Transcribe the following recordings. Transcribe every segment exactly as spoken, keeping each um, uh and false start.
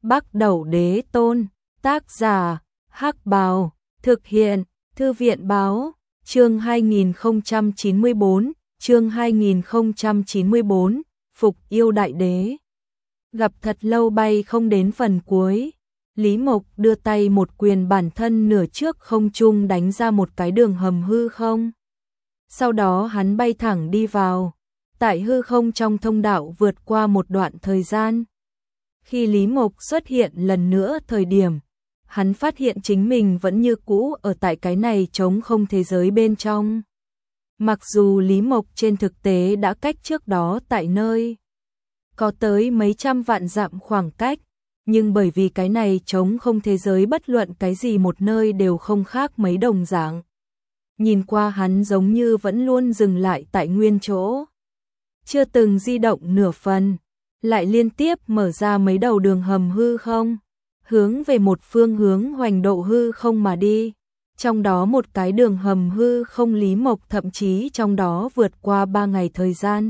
Bắc Đẩu Đế Tôn, tác giả, Hắc Bào, thực hiện, Thư viện báo, chương hai nghìn không trăm chín mươi bốn, chương hai nghìn không trăm chín mươi bốn, Phục Yêu Đại Đế. Gặp thật lâu bay không đến phần cuối, Lý Mộc đưa tay một quyền bản thân nửa trước không trung đánh ra một cái đường hầm hư không. Sau đó hắn bay thẳng đi vào, tại hư không trong thông đạo vượt qua một đoạn thời gian. Khi Lý Mộc xuất hiện lần nữa thời điểm, hắn phát hiện chính mình vẫn như cũ ở tại cái này trống không thế giới bên trong. Mặc dù Lý Mộc trên thực tế đã cách trước đó tại nơi có tới mấy trăm vạn dặm khoảng cách, nhưng bởi vì cái này trống không thế giới bất luận cái gì một nơi đều không khác mấy đồng dạng. Nhìn qua hắn giống như vẫn luôn dừng lại tại nguyên chỗ, chưa từng di động nửa phần, lại liên tiếp mở ra mấy đầu đường hầm hư không, hướng về một phương hướng hoành độ hư không mà đi. Trong đó một cái đường hầm hư không Lý Mộc thậm chí trong đó vượt qua ba ngày thời gian.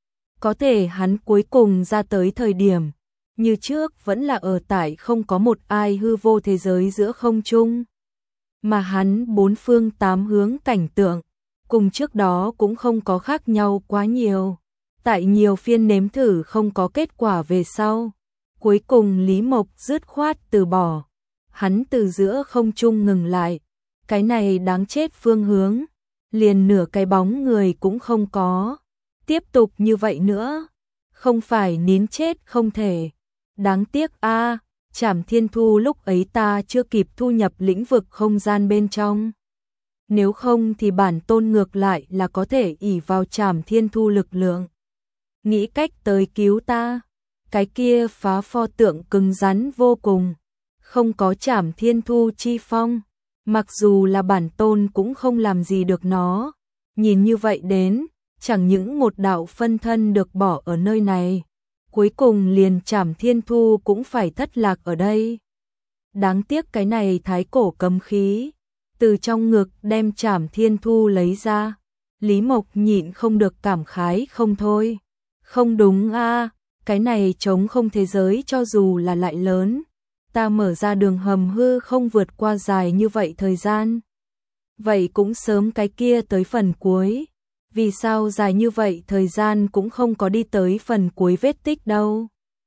Có thể hắn cuối cùng ra tới thời điểm, như trước vẫn là ở tại không có một ai hư vô thế giới giữa không trung. Mà hắn bốn phương tám hướng cảnh tượng, cùng trước đó cũng không có khác nhau quá nhiều. Tại nhiều phiên nếm thử không có kết quả về sau, cuối cùng Lý Mộc dứt khoát từ bỏ. Hắn từ giữa không trung ngừng lại, cái này đáng chết phương hướng, liền nửa cái bóng người cũng không có. Tiếp tục như vậy nữa, không phải nín chết không thể. Đáng tiếc a, Trảm Thiên Thu lúc ấy ta chưa kịp thu nhập lĩnh vực không gian bên trong. Nếu không thì bản tôn ngược lại là có thể ỷ vào Trảm Thiên Thu lực lượng, nghĩ cách tới cứu ta. Cái kia phá pho tượng cứng rắn vô cùng, không có Trảm Thiên Thu chi phong, mặc dù là bản tôn cũng không làm gì được nó. Nhìn như vậy đến, chẳng những một đạo phân thân được bỏ ở nơi này, cuối cùng liền Trảm Thiên Thu cũng phải thất lạc ở đây. Đáng tiếc cái này thái cổ cấm khí, từ trong ngực đem Trảm Thiên Thu lấy ra, Lý Mộc nhịn không được cảm khái không thôi. Không đúng a, cái này trống không thế giới cho dù là lại lớn, ta mở ra đường hầm hư không vượt qua dài như vậy thời gian, vậy cũng sớm cái kia tới phần cuối. Vì sao dài như vậy thời gian cũng không có đi tới phần cuối vết tích đâu?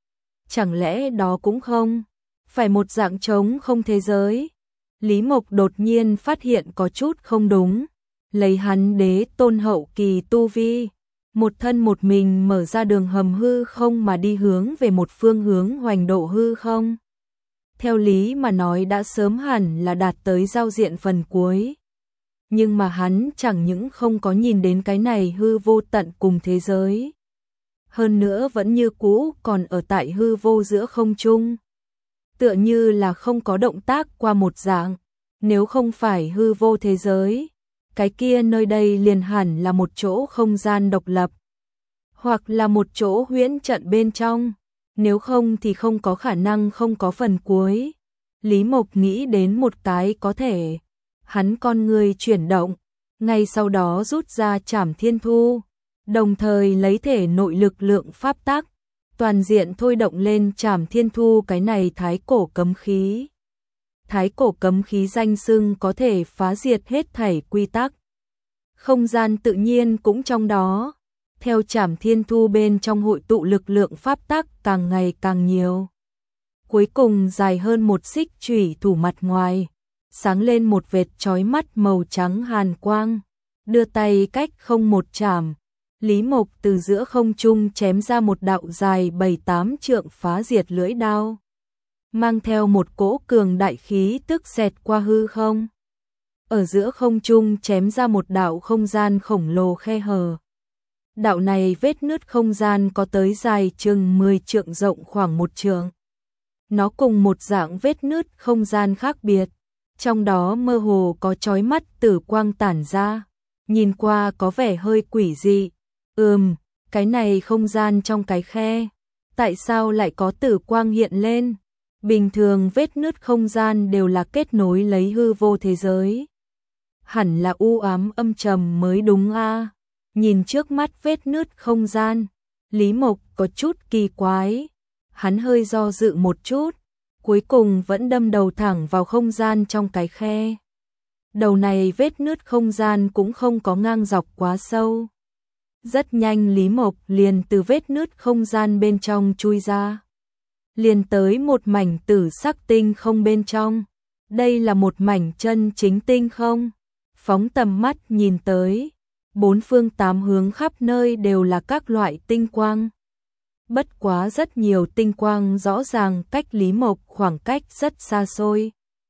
Chẳng lẽ đó cũng không phải một dạng trống không thế giới? Lý Mộc đột nhiên phát hiện có chút không đúng, lấy hắn đế tôn hậu kỳ tu vi, một thân một mình mở ra đường hầm hư không mà đi hướng về một phương hướng hoành độ hư không. Theo lý mà nói đã sớm hẳn là đạt tới giao diện phần cuối. Nhưng mà hắn chẳng những không có nhìn đến cái này hư vô tận cùng thế giới, hơn nữa vẫn như cũ còn ở tại hư vô giữa không trung, tựa như là không có động tác qua một dạng. Nếu không phải hư vô thế giới, cái kia nơi đây liền hẳn là một chỗ không gian độc lập, hoặc là một chỗ huyễn trận bên trong, nếu không thì không có khả năng không có phần cuối. Lý Mộc nghĩ đến một cái có thể, hắn con người chuyển động, ngay sau đó rút ra Trảm Thiên Thu, đồng thời lấy thể nội lực lượng pháp tắc, toàn diện thôi động lên Trảm Thiên Thu cái này thái cổ cấm khí. Thái cổ cấm khí danh xưng có thể phá diệt hết thảy quy tắc. Không gian tự nhiên cũng trong đó, theo Trảm Thiên Thu bên trong hội tụ lực lượng pháp tắc càng ngày càng nhiều. Cuối cùng dài hơn một xích chủy thủ mặt ngoài, sáng lên một vệt chói mắt màu trắng hàn quang, đưa tay cách không một chảm, Lý Mộc từ giữa không trung chém ra một đạo dài bảy tám trượng phá diệt lưỡi đao, mang theo một cỗ cường đại khí tức xẹt qua hư không. Ở giữa không trung chém ra một đạo không gian khổng lồ khe hở. Đạo này vết nứt không gian có tới dài chừng mười trượng, rộng khoảng một trượng. Nó cùng một dạng vết nứt không gian khác biệt, trong đó mơ hồ có chói mắt tử quang tản ra, nhìn qua có vẻ hơi quỷ dị. Ừm, cái này không gian trong cái khe, tại sao lại có tử quang hiện lên? Bình thường vết nứt không gian đều là kết nối lấy hư vô thế giới, hẳn là u ám âm trầm mới đúng a. Nhìn trước mắt vết nứt không gian, Lý Mộc có chút kỳ quái, hắn hơi do dự một chút, cuối cùng vẫn đâm đầu thẳng vào không gian trong cái khe. Đầu này vết nứt không gian cũng không có ngang dọc quá sâu. Rất nhanh Lý Mộc liền từ vết nứt không gian bên trong chui ra. Liền tới một mảnh tử sắc tinh không bên trong. Đây là một mảnh chân chính tinh không. Phóng tầm mắt nhìn tới, bốn phương tám hướng khắp nơi đều là các loại tinh quang. Bất quá rất nhiều tinh quang rõ ràng cách Lý Mộc khoảng cách rất xa xôi.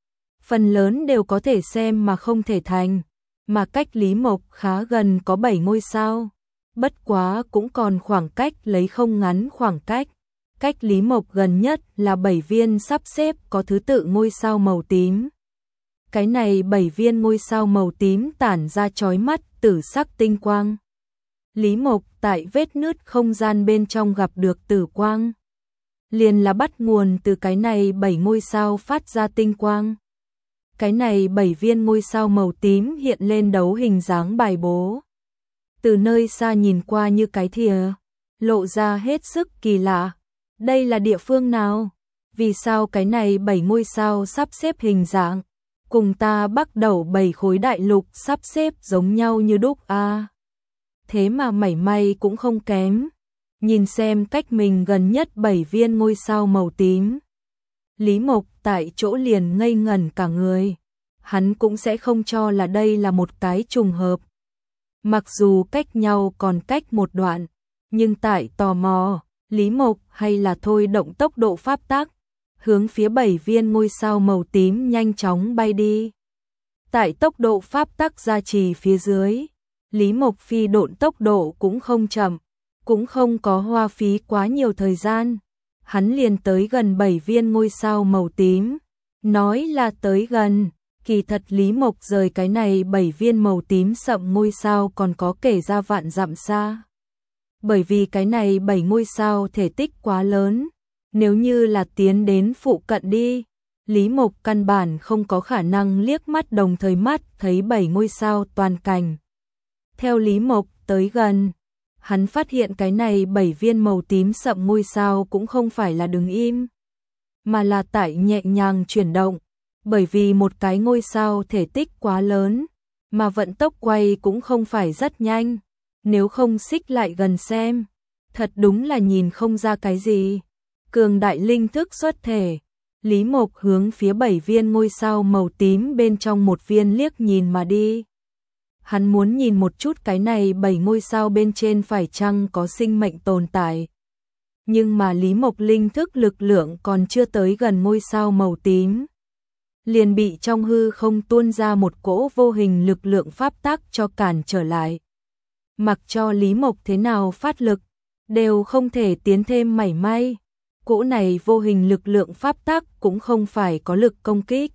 Phần lớn đều có thể xem mà không thể thành, mà cách Lý Mộc khá gần có bảy ngôi sao. Bất quá cũng còn khoảng cách lấy không ngắn khoảng cách. Cách Lý Mộc gần nhất là bảy viên sắp xếp có thứ tự ngôi sao màu tím. Cái này bảy viên ngôi sao màu tím tản ra chói mắt tử sắc tinh quang. Lý Mộc tại vết nứt không gian bên trong gặp được tử quang. Liền là bắt nguồn từ cái này bảy ngôi sao phát ra tinh quang. Cái này bảy viên ngôi sao màu tím hiện lên đấu hình dáng bài bố. Từ nơi xa nhìn qua như cái thìa, lộ ra hết sức kỳ lạ. Đây là địa phương nào? Vì sao cái này bảy ngôi sao sắp xếp hình dạng? Cùng ta bắt đầu bảy khối đại lục sắp xếp giống nhau như đúc a. À, thế mà mảy may cũng không kém. Nhìn xem cách mình gần nhất bảy viên ngôi sao màu tím. Lý Mộc tại chỗ liền ngây ngẩn cả người. Hắn cũng sẽ không cho là đây là một cái trùng hợp. Mặc dù cách nhau còn cách một đoạn, nhưng tại tò mò, Lý Mộc hay là thôi động tốc độ pháp tắc, hướng phía bảy viên ngôi sao màu tím nhanh chóng bay đi. Tại tốc độ pháp tắc gia trì phía dưới, Lý Mộc phi độn tốc độ cũng không chậm, cũng không có hoa phí quá nhiều thời gian. Hắn liền tới gần bảy viên ngôi sao màu tím. Nói là tới gần, kỳ thật Lý Mộc rời cái này bảy viên màu tím sậm ngôi sao còn có kể ra vạn dặm xa. Bởi vì cái này bảy ngôi sao thể tích quá lớn, nếu như là tiến đến phụ cận đi, Lý Mộc căn bản không có khả năng liếc mắt đồng thời mắt thấy bảy ngôi sao toàn cảnh. Theo Lý Mộc tới gần, hắn phát hiện cái này bảy viên màu tím sậm ngôi sao cũng không phải là đứng im, mà là tại nhẹ nhàng chuyển động, bởi vì một cái ngôi sao thể tích quá lớn, mà vận tốc quay cũng không phải rất nhanh, nếu không xích lại gần xem, thật đúng là nhìn không ra cái gì. Cường đại linh thức xuất thể, Lý Mộc hướng phía bảy viên ngôi sao màu tím bên trong một viên liếc nhìn mà đi. Hắn muốn nhìn một chút cái này bảy ngôi sao bên trên phải chăng có sinh mệnh tồn tại. Nhưng mà Lý Mộc linh thức lực lượng còn chưa tới gần ngôi sao màu tím, liền bị trong hư không tuôn ra một cỗ vô hình lực lượng pháp tắc cho cản trở lại. Mặc cho Lý Mộc thế nào phát lực, đều không thể tiến thêm mảy may. Cỗ này vô hình lực lượng pháp tắc cũng không phải có lực công kích,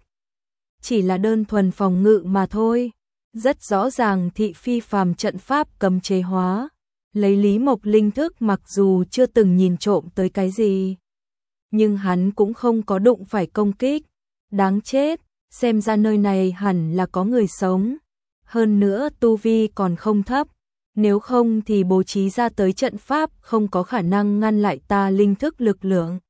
chỉ là đơn thuần phòng ngự mà thôi. Rất rõ ràng thị phi phàm trận pháp cấm chế hóa, lấy Lý Mộc linh thức mặc dù chưa từng nhìn trộm tới cái gì, nhưng hắn cũng không có đụng phải công kích. Đáng chết, xem ra nơi này hẳn là có người sống, hơn nữa tu vi còn không thấp, nếu không thì bố trí ra tới trận pháp không có khả năng ngăn lại ta linh thức lực lượng.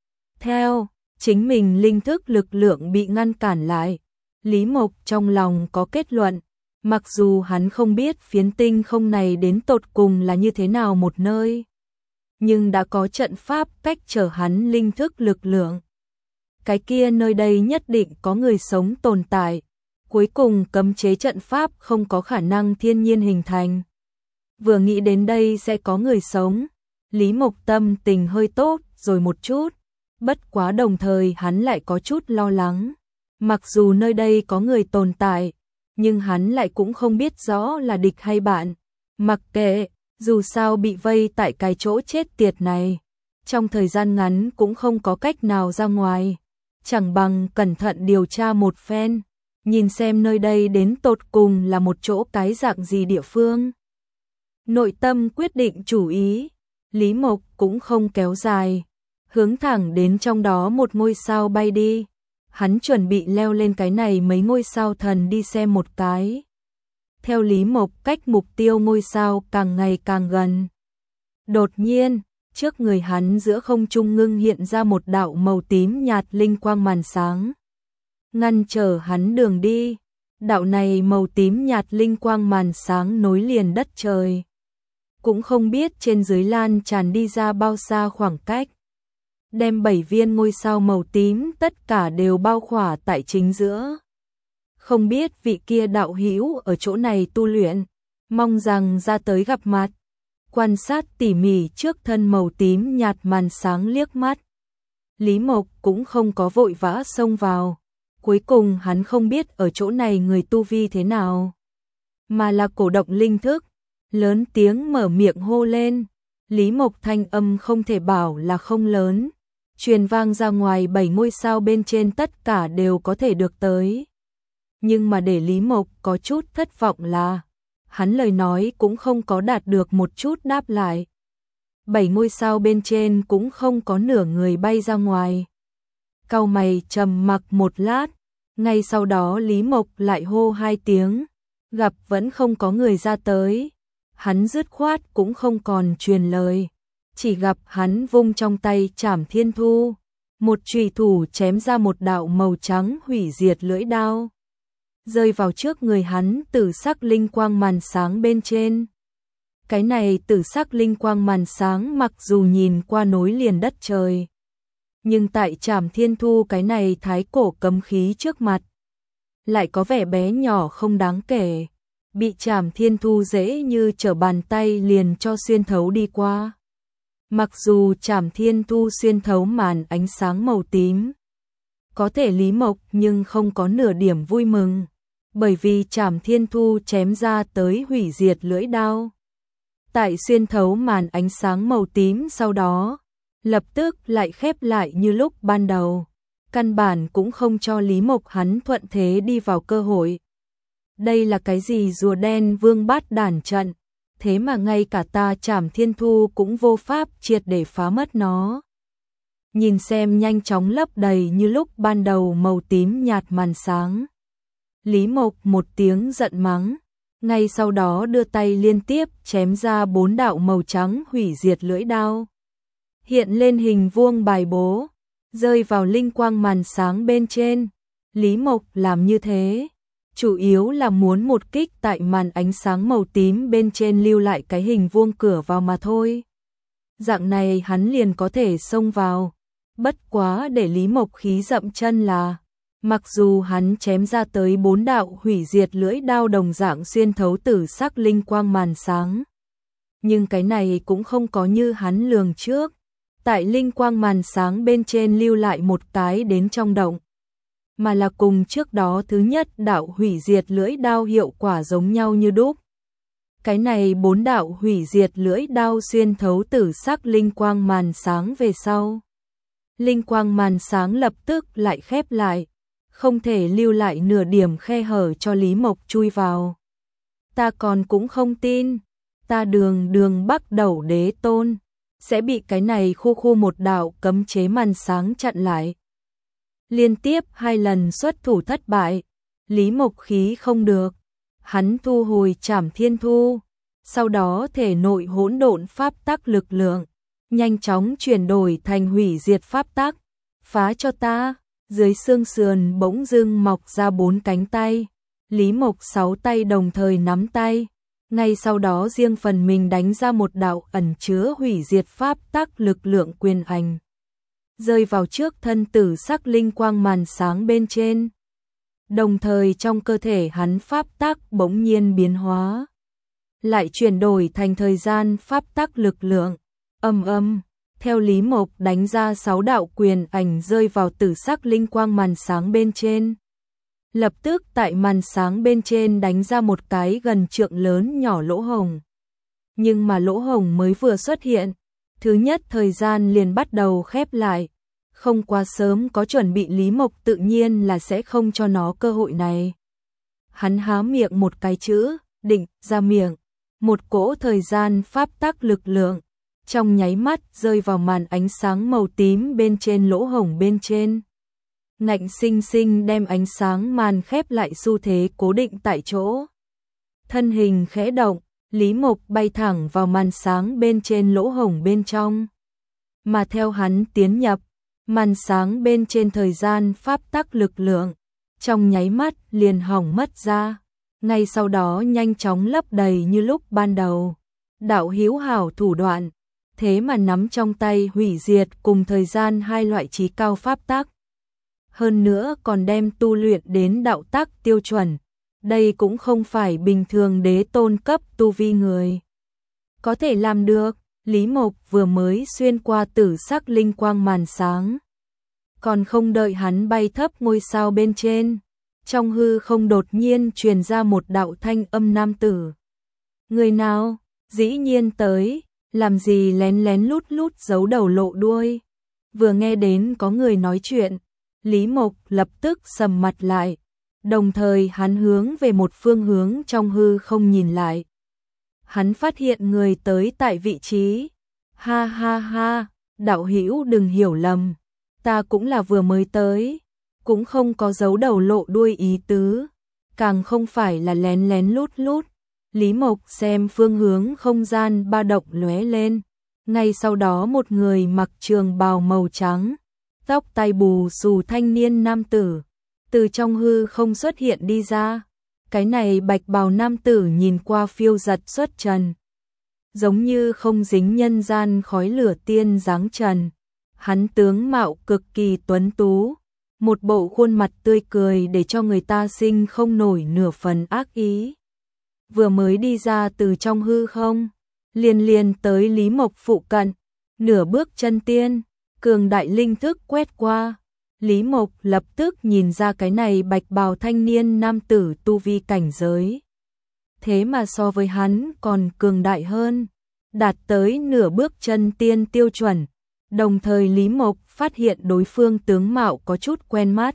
Theo, chính mình linh thức lực lượng bị ngăn cản lại, Lý Mộc trong lòng có kết luận, mặc dù hắn không biết phiến tinh không này đến tột cùng là như thế nào một nơi, nhưng đã có trận pháp cách trở hắn linh thức lực lượng. Cái kia nơi đây nhất định có người sống tồn tại, cuối cùng cấm chế trận pháp không có khả năng thiên nhiên hình thành. Vừa nghĩ đến đây sẽ có người sống, Lý Mộc tâm tình hơi tốt rồi một chút, bất quá đồng thời hắn lại có chút lo lắng. Mặc dù nơi đây có người tồn tại, nhưng hắn lại cũng không biết rõ là địch hay bạn. Mặc kệ, dù sao bị vây tại cái chỗ chết tiệt này, trong thời gian ngắn cũng không có cách nào ra ngoài. Chẳng bằng cẩn thận điều tra một phen, nhìn xem nơi đây đến tột cùng là một chỗ cái dạng gì địa phương. Nội tâm quyết định chủ ý, Lý Mộc cũng không kéo dài, hướng thẳng đến trong đó một ngôi sao bay đi. Hắn chuẩn bị leo lên cái này mấy ngôi sao thần đi xem một cái. Theo Lý Mộc cách mục tiêu ngôi sao càng ngày càng gần. Đột nhiên, Trước người hắn giữa không trung ngưng hiện ra một đạo màu tím nhạt linh quang màn sáng, ngăn trở hắn đường đi. Đạo này màu tím nhạt linh quang màn sáng nối liền đất trời, cũng không biết trên dưới lan tràn đi ra bao xa khoảng cách, đem bảy viên ngôi sao màu tím tất cả đều bao khỏa tại chính giữa. Không biết vị kia đạo hữu ở chỗ này tu luyện, mong rằng ra tới gặp mặt. Quan sát tỉ mỉ trước thân màu tím nhạt màn sáng liếc mắt, Lý Mộc cũng không có vội vã xông vào. Cuối cùng hắn không biết ở chỗ này người tu vi thế nào, mà là cổ động linh thức, lớn tiếng mở miệng hô lên. Lý Mộc thanh âm không thể bảo là không lớn, truyền vang ra ngoài bảy ngôi sao bên trên tất cả đều có thể được tới. Nhưng mà để Lý Mộc có chút thất vọng là, hắn lời nói cũng không có đạt được một chút đáp lại. Bảy ngôi sao bên trên cũng không có nửa người bay ra ngoài. Cau mày trầm mặc một lát, ngay sau đó Lý Mộc lại hô hai tiếng, gặp vẫn không có người ra tới. Hắn dứt khoát cũng không còn truyền lời, chỉ gặp hắn vung trong tay Trảm Thiên Thu, một chùy thủ chém ra một đạo màu trắng hủy diệt lưỡi đao, rơi vào trước người hắn tử sắc linh quang màn sáng bên trên. Cái này tử sắc linh quang màn sáng mặc dù nhìn qua nối liền đất trời, nhưng tại Trảm Thiên Thu cái này thái cổ cấm khí trước mặt, lại có vẻ bé nhỏ không đáng kể, bị Trảm Thiên Thu dễ như trở bàn tay liền cho xuyên thấu đi qua. Mặc dù Trảm Thiên Thu xuyên thấu màn ánh sáng màu tím, có thể Lý Mộc nhưng không có nửa điểm vui mừng, bởi vì Trảm Thiên Thu chém ra tới hủy diệt lưỡi đao, tại xuyên thấu màn ánh sáng màu tím sau đó, lập tức lại khép lại như lúc ban đầu, căn bản cũng không cho Lý Mộc hắn thuận thế đi vào cơ hội. Đây là cái gì rùa đen vương bát đản trận, thế mà ngay cả ta Trảm Thiên Thu cũng vô pháp triệt để phá mất nó. Nhìn xem nhanh chóng lấp đầy như lúc ban đầu màu tím nhạt màn sáng, Lý Mộc một tiếng giận mắng, ngay sau đó đưa tay liên tiếp chém ra bốn đạo màu trắng hủy diệt lưỡi đao, hiện lên hình vuông bài bố, rơi vào linh quang màn sáng bên trên. Lý Mộc làm như thế, chủ yếu là muốn một kích tại màn ánh sáng màu tím bên trên lưu lại cái hình vuông cửa vào mà thôi. Dạng này hắn liền có thể xông vào. Bất quá để Lý Mộc khí dậm chân là, mặc dù hắn chém ra tới bốn đạo hủy diệt lưỡi đao đồng dạng xuyên thấu tử sắc linh quang màn sáng, nhưng cái này cũng không có như hắn lường trước, tại linh quang màn sáng bên trên lưu lại một cái đến trong động, mà là cùng trước đó thứ nhất đạo hủy diệt lưỡi đao hiệu quả giống nhau như đúc. Cái này bốn đạo hủy diệt lưỡi đao xuyên thấu tử sắc linh quang màn sáng về sau, linh quang màn sáng lập tức lại khép lại, không thể lưu lại nửa điểm khe hở cho Lý Mộc chui vào. Ta còn cũng không tin, ta đường đường Bắc Đẩu Đế Tôn sẽ bị cái này khu khu một đạo cấm chế màn sáng chặn lại. Liên tiếp hai lần xuất thủ thất bại, Lý Mộc khí không được, hắn thu hồi Trảm Thiên Thu, sau đó thể nội hỗn độn pháp tắc lực lượng nhanh chóng chuyển đổi thành hủy diệt pháp tắc. Phá cho ta. Dưới xương sườn bỗng dưng mọc ra bốn cánh tay, Lý Mộc sáu tay đồng thời nắm tay, ngay sau đó riêng phần mình đánh ra một đạo ẩn chứa hủy diệt pháp tắc lực lượng quyền ảnh, rơi vào trước thân tử sắc linh quang màn sáng bên trên. Đồng thời trong cơ thể hắn pháp tắc bỗng nhiên biến hóa, lại chuyển đổi thành thời gian pháp tắc lực lượng. Âm âm, theo Lý Mộc đánh ra sáu đạo quyền ảnh rơi vào tử sắc linh quang màn sáng bên trên. Lập tức tại màn sáng bên trên đánh ra một cái gần trượng lớn nhỏ lỗ hổng. Nhưng mà lỗ hổng mới vừa xuất hiện, thứ nhất thời gian liền bắt đầu khép lại. Không quá sớm có chuẩn bị Lý Mộc tự nhiên là sẽ không cho nó cơ hội này. Hắn há miệng một cái chữ, định, ra miệng. Một cỗ thời gian pháp tắc lực lượng, trong nháy mắt rơi vào màn ánh sáng màu tím bên trên lỗ hổng bên trên. Ngạnh sinh sinh đem ánh sáng màn khép lại xu thế cố định tại chỗ. Thân hình khẽ động, Lý Mộc bay thẳng vào màn sáng bên trên lỗ hổng bên trong. mà theo hắn tiến nhập, màn sáng bên trên thời gian pháp tắc lực lượng, trong nháy mắt liền hỏng mất ra, ngay sau đó nhanh chóng lấp đầy như lúc ban đầu. Đạo hữu hảo thủ đoạn, thế mà nắm trong tay hủy diệt cùng thời gian hai loại chí cao pháp tắc. Hơn nữa còn đem tu luyện đến đạo tắc tiêu chuẩn, đây cũng không phải bình thường đế tôn cấp tu vi người có thể làm được. Lý Mộc vừa mới xuyên qua tử sắc linh quang màn sáng, còn không đợi hắn bay thấp ngôi sao bên trên, trong hư không đột nhiên truyền ra một đạo thanh âm nam tử. Người nào? Dĩ nhiên tới, làm gì lén lén lút lút giấu đầu lộ đuôi. Vừa nghe đến có người nói chuyện, Lý Mộc lập tức sầm mặt lại, đồng thời hắn hướng về một phương hướng trong hư không nhìn lại. Hắn phát hiện người tới tại vị trí. Ha ha ha, đạo hữu đừng hiểu lầm, ta cũng là vừa mới tới, cũng không có giấu đầu lộ đuôi ý tứ, càng không phải là lén lén lút lút. Lý Mộc xem phương hướng không gian ba động lóe lên, ngay sau đó một người mặc trường bào màu trắng, tóc tai bù xù thanh niên nam tử, từ trong hư không xuất hiện đi ra. Cái này bạch bào nam tử nhìn qua phiêu giật xuất trần, giống như không dính nhân gian khói lửa tiên dáng trần. Hắn tướng mạo cực kỳ tuấn tú, một bộ khuôn mặt tươi cười để cho người ta sinh không nổi nửa phần ác ý. Vừa mới đi ra từ trong hư không, liền liền tới Lý Mộc phụ cận, nửa bước chân tiên, cường đại linh thức quét qua. Lý Mộc lập tức nhìn ra cái này bạch bào thanh niên nam tử tu vi cảnh giới, thế mà so với hắn còn cường đại hơn, đạt tới nửa bước chân tiên tiêu chuẩn. Đồng thời Lý Mộc phát hiện đối phương tướng mạo có chút quen mắt.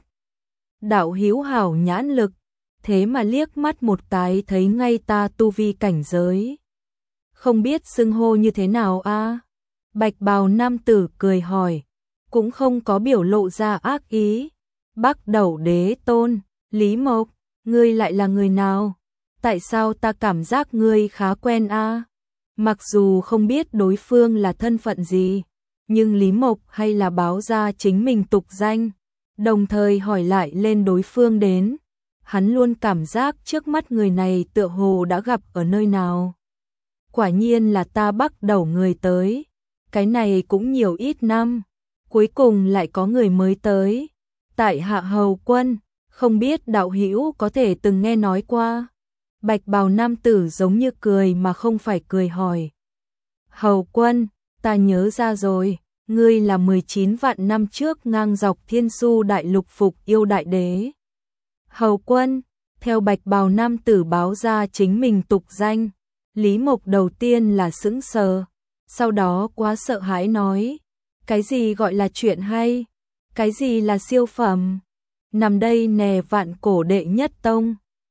Đạo hữu hảo nhãn lực, thế mà liếc mắt một cái thấy ngay ta tu vi cảnh giới. Không biết xưng hô như thế nào a? Bạch bào nam tử cười hỏi, cũng không có biểu lộ ra ác ý. Bắc Đầu Đế Tôn. Lý Mộc, ngươi lại là người nào? Tại sao ta cảm giác ngươi khá quen a? Mặc dù không biết đối phương là thân phận gì, nhưng Lý Mộc hay là báo ra chính mình tục danh, đồng thời hỏi lại lên đối phương đến. Hắn luôn cảm giác trước mắt người này tựa hồ đã gặp ở nơi nào. Quả nhiên là ta Bắc Đầu người tới, cái này cũng nhiều ít năm, cuối cùng lại có người mới tới. Tại hạ Hầu Quân, không biết đạo hữu có thể từng nghe nói qua. Bạch bào nam tử giống như cười mà không phải cười hỏi. Hầu Quân, ta nhớ ra rồi, ngươi là mười chín vạn năm trước ngang dọc Thiên Su đại lục phục yêu đại đế. Hầu Quân, theo bạch bào nam tử báo ra chính mình tục danh, Lý Mộc đầu tiên là sững sờ, sau đó quá sợ hãi nói, cái gì gọi là chuyện hay, cái gì là siêu phẩm, nằm đây nè vạn cổ đệ nhất tông,